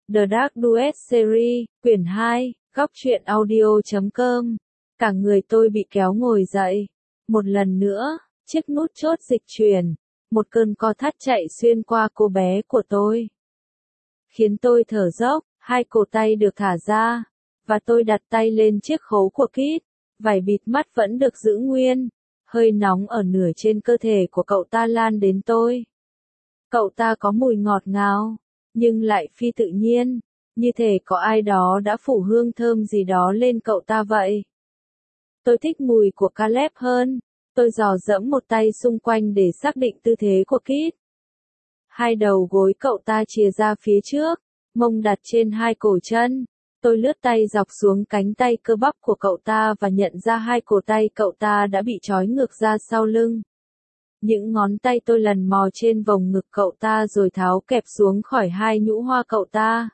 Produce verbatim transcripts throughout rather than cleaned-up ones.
The Dark Duet Series, quyển hai, góc truyện audio chấm com. Cả người tôi bị kéo ngồi dậy. Một lần nữa, chiếc nút chốt dịch chuyển. Một cơn co thắt chạy xuyên qua cô bé của tôi. Khiến tôi thở dốc, hai cổ tay được thả ra. Và tôi đặt tay lên chiếc khấu của Kit. Vải bịt mắt vẫn được giữ nguyên. Hơi nóng ở nửa trên cơ thể của cậu ta lan đến tôi. Cậu ta có mùi ngọt ngào, nhưng lại phi tự nhiên, như thể có ai đó đã phủ hương thơm gì đó lên cậu ta vậy. Tôi thích mùi của Caleb hơn. Tôi dò dẫm một tay xung quanh để xác định tư thế của Kit. Hai đầu gối cậu ta chìa ra phía trước, mông đặt trên hai cổ chân. Tôi lướt tay dọc xuống cánh tay cơ bắp của cậu ta và nhận ra hai cổ tay cậu ta đã bị trói ngược ra sau lưng. Những ngón tay tôi lần mò trên vòng ngực cậu ta rồi tháo kẹp xuống khỏi hai nhũ hoa cậu ta.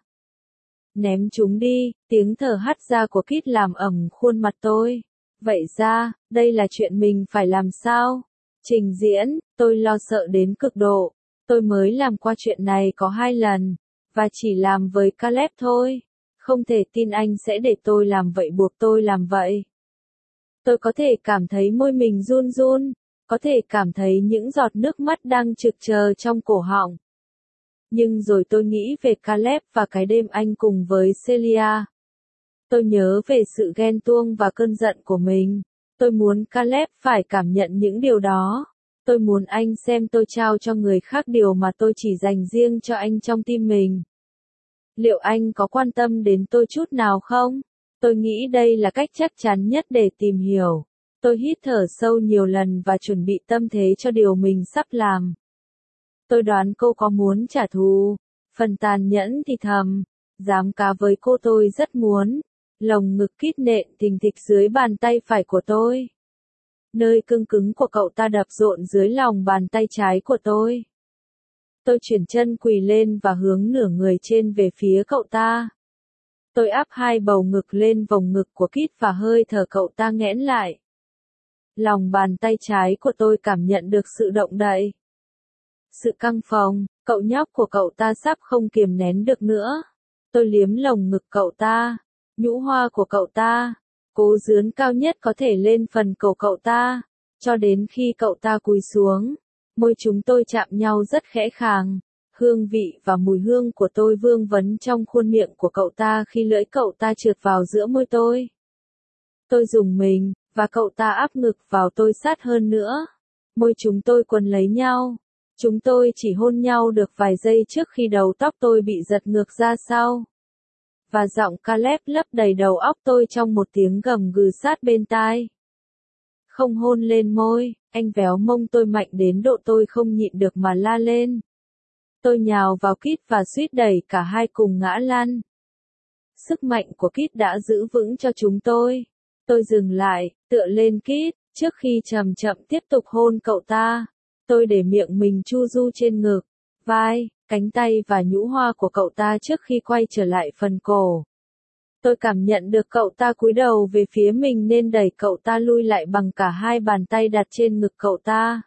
Ném chúng đi, tiếng thở hắt ra của Kit làm ẩm khuôn mặt tôi. Vậy ra, đây là chuyện mình phải làm sao? Trình diễn, tôi lo sợ đến cực độ. Tôi mới làm qua chuyện này có hai lần, và chỉ làm với Caleb thôi. Không thể tin anh sẽ để tôi làm vậy, buộc tôi làm vậy. Tôi có thể cảm thấy môi mình run run. Có thể cảm thấy những giọt nước mắt đang trực chờ trong cổ họng. Nhưng rồi tôi nghĩ về Caleb và cái đêm anh cùng với Celia. Tôi nhớ về sự ghen tuông và cơn giận của mình. Tôi muốn Caleb phải cảm nhận những điều đó. Tôi muốn anh xem tôi trao cho người khác điều mà tôi chỉ dành riêng cho anh trong tim mình. Liệu anh có quan tâm đến tôi chút nào không? Tôi nghĩ đây là cách chắc chắn nhất để tìm hiểu. Tôi hít thở sâu nhiều lần và chuẩn bị tâm thế cho điều mình sắp làm. Tôi đoán cô có muốn trả thù. Phần tàn nhẫn thì thầm. Dám cá với cô tôi rất muốn. Lồng ngực Kit nện thình thịch dưới bàn tay phải của tôi. Nơi cứng cứng của cậu ta đập rộn dưới lòng bàn tay trái của tôi. Tôi chuyển chân quỳ lên và hướng nửa người trên về phía cậu ta. Tôi áp hai bầu ngực lên vòng ngực của Kit và hơi thở cậu ta nghẽn lại. Lòng bàn tay trái của tôi cảm nhận được sự động đậy. Sự căng phồng, cậu nhóc của cậu ta sắp không kiềm nén được nữa. Tôi liếm lồng ngực cậu ta, nhũ hoa của cậu ta, cố dướn cao nhất có thể lên phần cổ cậu ta, cho đến khi cậu ta cúi xuống. Môi chúng tôi chạm nhau rất khẽ khàng, hương vị và mùi hương của tôi vương vấn trong khuôn miệng của cậu ta khi lưỡi cậu ta trượt vào giữa môi tôi. Tôi rùng mình, và cậu ta áp ngực vào tôi sát hơn nữa. Môi chúng tôi quấn lấy nhau. Chúng tôi chỉ hôn nhau được vài giây trước khi đầu tóc tôi bị giật ngược ra sau. Và giọng Caleb lấp đầy đầu óc tôi trong một tiếng gầm gừ sát bên tai. Không hôn lên môi, anh véo mông tôi mạnh đến độ tôi không nhịn được mà la lên. Tôi nhào vào Kit và suýt đẩy cả hai cùng ngã lăn. Sức mạnh của Kit đã giữ vững cho chúng tôi. Tôi dừng lại, tựa lên Kit, trước khi chậm chậm tiếp tục hôn cậu ta. Tôi để miệng mình chu du trên ngực, vai, cánh tay và nhũ hoa của cậu ta trước khi quay trở lại phần cổ. Tôi cảm nhận được cậu ta cúi đầu về phía mình nên đẩy cậu ta lui lại bằng cả hai bàn tay đặt trên ngực cậu ta.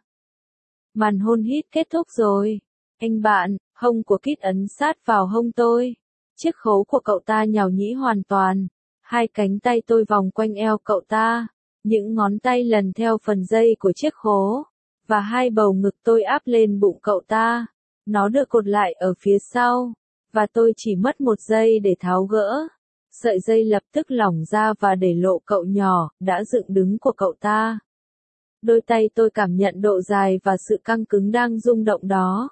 Màn hôn hít kết thúc rồi. Anh bạn, hông của Kit ấn sát vào hông tôi. Chiếc khấu của cậu ta nhào nhĩ hoàn toàn. Hai cánh tay tôi vòng quanh eo cậu ta. Những ngón tay lần theo phần dây của chiếc khố. Và hai bầu ngực tôi áp lên bụng cậu ta. Nó được cột lại ở phía sau. Và tôi chỉ mất một giây để tháo gỡ. Sợi dây lập tức lỏng ra và để lộ cậu nhỏ, đã dựng đứng của cậu ta. Đôi tay tôi cảm nhận độ dài và sự căng cứng đang rung động đó.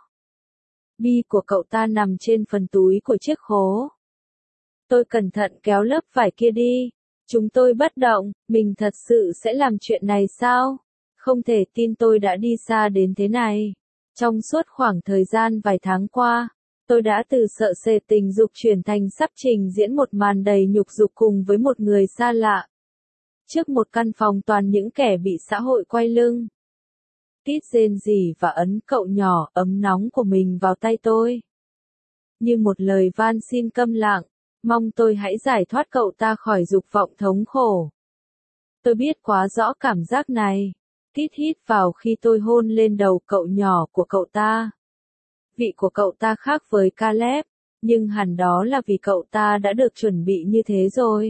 Bi của cậu ta nằm trên phần túi của chiếc khố. Tôi cẩn thận kéo lớp vải kia đi. Chúng tôi bất động, mình thật sự sẽ làm chuyện này sao? Không thể tin tôi đã đi xa đến thế này. Trong suốt khoảng thời gian vài tháng qua, tôi đã từ sợ sệt tình dục chuyển thành sắp trình diễn một màn đầy nhục dục cùng với một người xa lạ. Trước một căn phòng toàn những kẻ bị xã hội quay lưng. Kit rên rỉ và ấn cậu nhỏ ấm nóng của mình vào tay tôi. Như một lời van xin câm lặng, mong tôi hãy giải thoát cậu ta khỏi dục vọng thống khổ. Tôi biết quá rõ cảm giác này. Kit hít vào khi tôi hôn lên đầu cậu nhỏ của cậu ta. Vị của cậu ta khác với Caleb. Nhưng hẳn đó là vì cậu ta đã được chuẩn bị như thế rồi.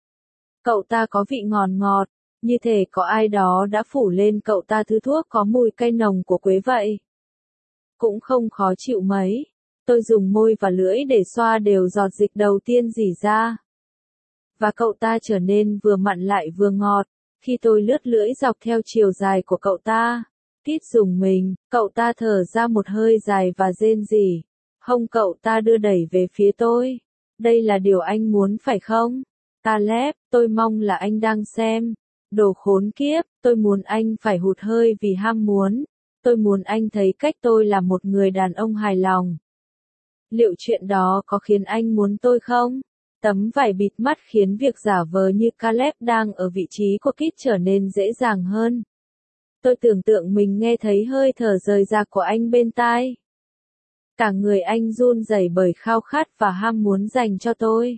Cậu ta có vị ngọt ngọt, như thể có ai đó đã phủ lên cậu ta thứ thuốc có mùi cay nồng của quế vậy. Cũng không khó chịu mấy. Tôi dùng môi và lưỡi để xoa đều giọt dịch đầu tiên rỉ ra. Và cậu ta trở nên vừa mặn lại vừa ngọt. Khi tôi lướt lưỡi dọc theo chiều dài của cậu ta, Kit dùng mình, cậu ta thở ra một hơi dài và rên rỉ. Hông cậu ta đưa đẩy về phía tôi. Đây là điều anh muốn phải không? Caleb, tôi mong là anh đang xem. Đồ khốn kiếp, tôi muốn anh phải hụt hơi vì ham muốn. Tôi muốn anh thấy cách tôi là một người đàn ông hài lòng. Liệu chuyện đó có khiến anh muốn tôi không? Tấm vải bịt mắt khiến việc giả vờ như Caleb đang ở vị trí của Kit trở nên dễ dàng hơn. Tôi tưởng tượng mình nghe thấy hơi thở rời rạc của anh bên tai. Cả người anh run rẩy bởi khao khát và ham muốn dành cho tôi.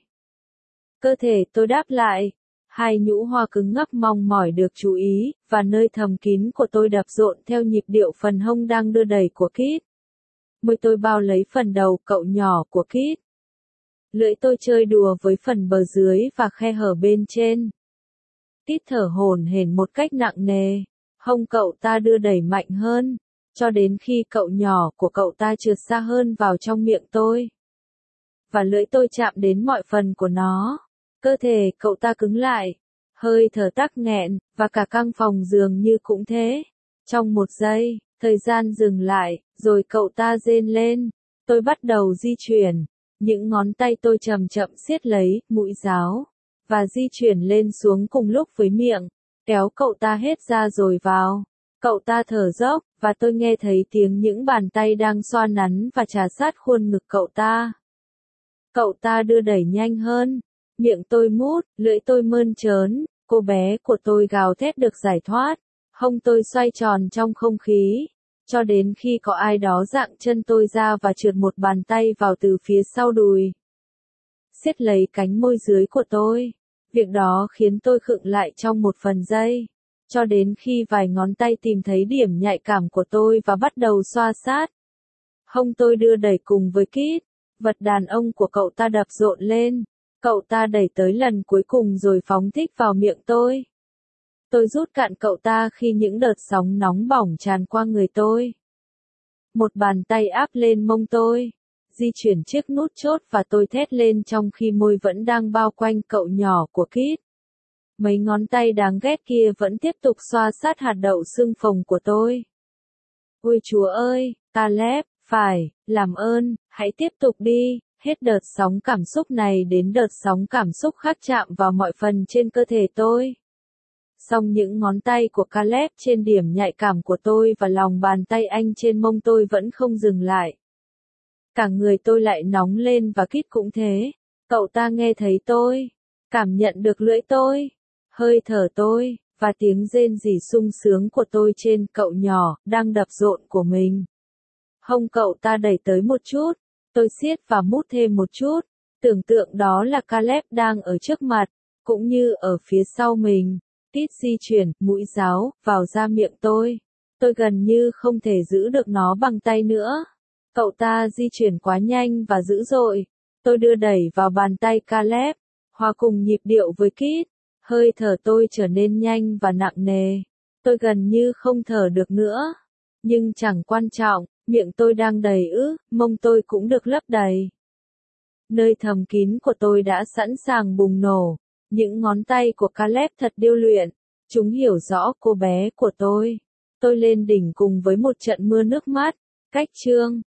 Cơ thể tôi đáp lại. Hai nhũ hoa cứng ngắc mong mỏi được chú ý, và nơi thầm kín của tôi đập rộn theo nhịp điệu phần hông đang đưa đẩy của Kit. Môi tôi bao lấy phần đầu cậu nhỏ của Kit. Lưỡi tôi chơi đùa với phần bờ dưới và khe hở bên trên. Kit thở hổn hển một cách nặng nề. Hông cậu ta đưa đẩy mạnh hơn, cho đến khi cậu nhỏ của cậu ta trượt xa hơn vào trong miệng tôi. Và lưỡi tôi chạm đến mọi phần của nó. Cơ thể cậu ta cứng lại, hơi thở tắc nghẹn, và cả căn phòng dường như cũng thế. Trong một giây, thời gian dừng lại, rồi cậu ta rên lên. Tôi bắt đầu di chuyển. Những ngón tay tôi chậm chậm siết lấy mũi giáo, và di chuyển lên xuống cùng lúc với miệng, kéo cậu ta hết ra rồi vào. Cậu ta thở dốc, và tôi nghe thấy tiếng những bàn tay đang xoa nắn và trà sát khuôn ngực cậu ta. Cậu ta đưa đẩy nhanh hơn. Miệng tôi mút, lưỡi tôi mơn trớn, cô bé của tôi gào thét được giải thoát. Hông tôi xoay tròn trong không khí, cho đến khi có ai đó giạng chân tôi ra và trượt một bàn tay vào từ phía sau đùi. Siết lấy cánh môi dưới của tôi. Việc đó khiến tôi khựng lại trong một phần giây, cho đến khi vài ngón tay tìm thấy điểm nhạy cảm của tôi và bắt đầu xoa sát. Hông tôi đưa đẩy cùng với Kit, vật đàn ông của cậu ta đập rộn lên. Cậu ta đẩy tới lần cuối cùng rồi phóng thích vào miệng tôi. Tôi rút cạn cậu ta khi những đợt sóng nóng bỏng tràn qua người tôi. Một bàn tay áp lên mông tôi, di chuyển chiếc nút chốt và tôi thét lên trong khi môi vẫn đang bao quanh cậu nhỏ của Kit. Mấy ngón tay đáng ghét kia vẫn tiếp tục xoa sát hạt đậu xương phồng của tôi. Ôi Chúa ơi, Caleb, phải, làm ơn, hãy tiếp tục đi. Hết đợt sóng cảm xúc này đến đợt sóng cảm xúc khác chạm vào mọi phần trên cơ thể tôi. Song những ngón tay của Caleb trên điểm nhạy cảm của tôi và lòng bàn tay anh trên mông tôi vẫn không dừng lại. Cả người tôi lại nóng lên và Kit cũng thế. Cậu ta nghe thấy tôi, cảm nhận được lưỡi tôi, hơi thở tôi, và tiếng rên rỉ sung sướng của tôi trên cậu nhỏ, đang đập rộn của mình. Hông cậu ta đẩy tới một chút, tôi siết và mút thêm một chút, tưởng tượng đó là Caleb đang ở trước mặt, cũng như ở phía sau mình. Kit di chuyển, mũi giáo, vào ra miệng tôi. Tôi gần như không thể giữ được nó bằng tay nữa. Cậu ta di chuyển quá nhanh và dữ dội. Tôi đưa đẩy vào bàn tay Caleb, hòa cùng nhịp điệu với Kit. Hơi thở tôi trở nên nhanh và nặng nề. Tôi gần như không thở được nữa. Nhưng chẳng quan trọng, miệng tôi đang đầy ứ, mông tôi cũng được lấp đầy. Nơi thầm kín của tôi đã sẵn sàng bùng nổ. Những ngón tay của Caleb thật điêu luyện. Chúng hiểu rõ cô bé của tôi. Tôi lên đỉnh cùng với một trận mưa nước mắt. Cách chương